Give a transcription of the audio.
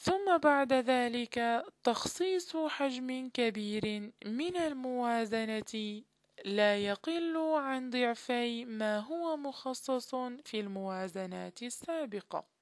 ثم بعد ذلك تخصيص حجم كبير من الموازنة لا يقل عن ضعفي ما هو مخصص في الموازنات السابقة.